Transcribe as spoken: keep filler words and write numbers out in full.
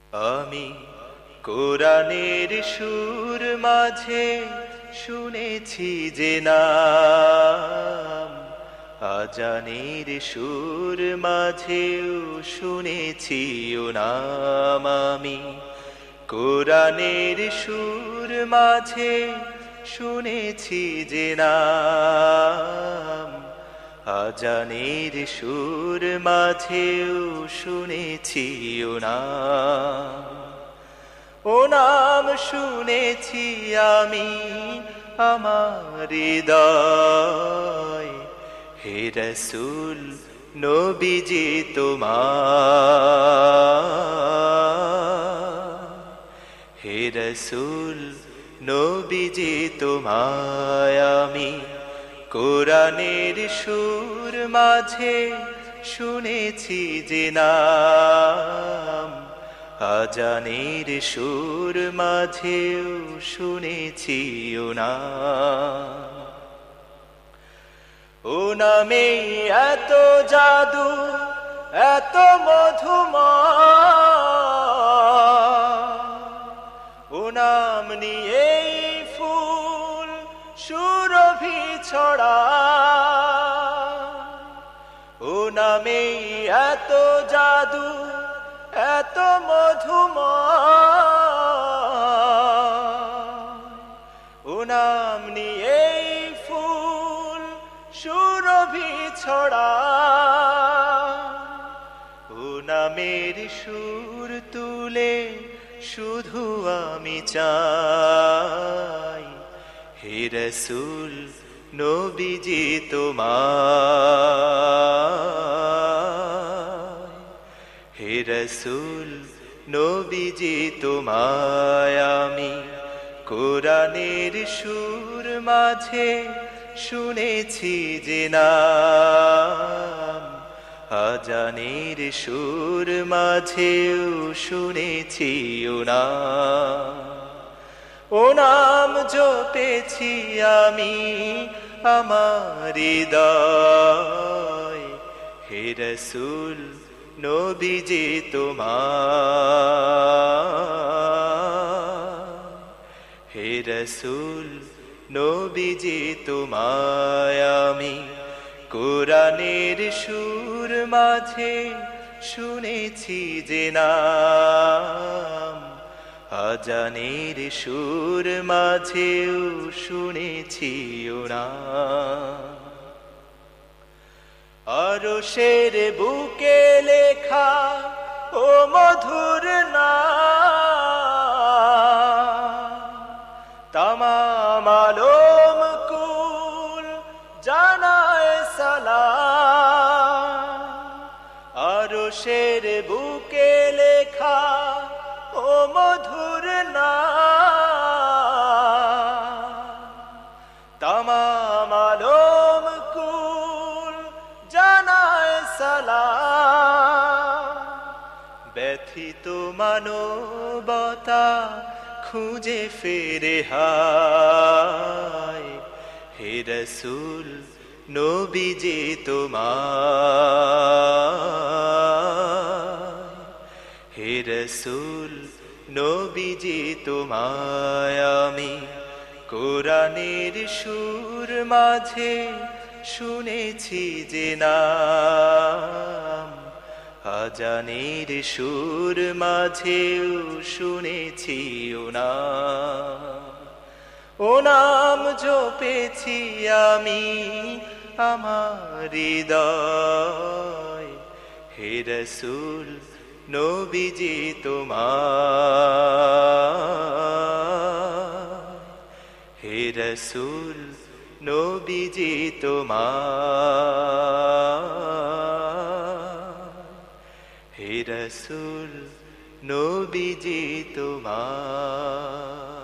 আমি কোরআনের সুর মাঝে শুনেছি যে নাম, আজানের সুর মাঝেও শুনেছি ও নাম। আমি কোরআনের সুর মাঝে শুনেছি যে নাম, আজানের সুর মাঝেও শুনেছি ও নাম। ও নাম শুনেছি আমি আমার হৃদয়, হে রাসূল নবীজি তোমার, হে রাসূল নবীজি তোমায় আমি কোরআনের সুর মাঝে শুনেছি যে নাম, আজানের সুর মাঝেও শুনেছি ও নাম। ও নামে এত জাদু এত মধুময়, ও নাম নিয়েই ফুল সুরভি ছড়ায়। ও নামে এত জাদু এত মধুময়, ও নাম নিয়েই ফুল সুরভি ছড়ায়। ও নামের সুর তুলে শুধু আমি চাই, হে রাসূল নবীজি তোমায়, হে রাসূল নবীজি তোমায় আমি কোরআনের সুর মাঝে শুনেছি যে নাম, আজানের সুর মাঝেও শুনেছি ও নাম। ও নাম জপেছি আমি আমার হৃদয়, হে রাসূল নবীজি তোমার, হে রাসূল নবীজি তোমায় আমি কোরআনের সুর মাঝে শুনেছি যে নাম, আজানের সুর মাঝেও শুনেছি ও নাম। আরশের বুকে লেখা ও মধুর নাম, তামাম আলম কুল জানায় সালাম। আরশের বুকে লেখা ও মধুর নাম, তামাম আলম কুল জানায় সালাম। ব্যথিত মানবতা খুঁজে ফেরে হায়, হে রাসূল নবীজি তোমায়, হে রাসূল নবীজি তোমায় আমি কোরআনের সুর মাঝে শুনেছি যে নাম, আজানের সুর মাঝেও শুনেছি ও নাম। ও নাম জপেছি আমি আমার হৃদয়, হে রাসূল নবীজি তোমার, হে রাসূল নবীজি তোমার, হে রাসূল নবীজি তোমার।